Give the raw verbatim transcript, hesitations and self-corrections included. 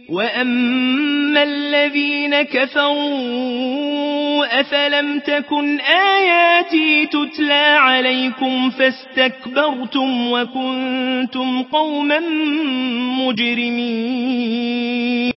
وأما الذين كفروا أفلم تكن آياتي تتلى عليكم فاستكبرتم وكنتم قوما مجرمين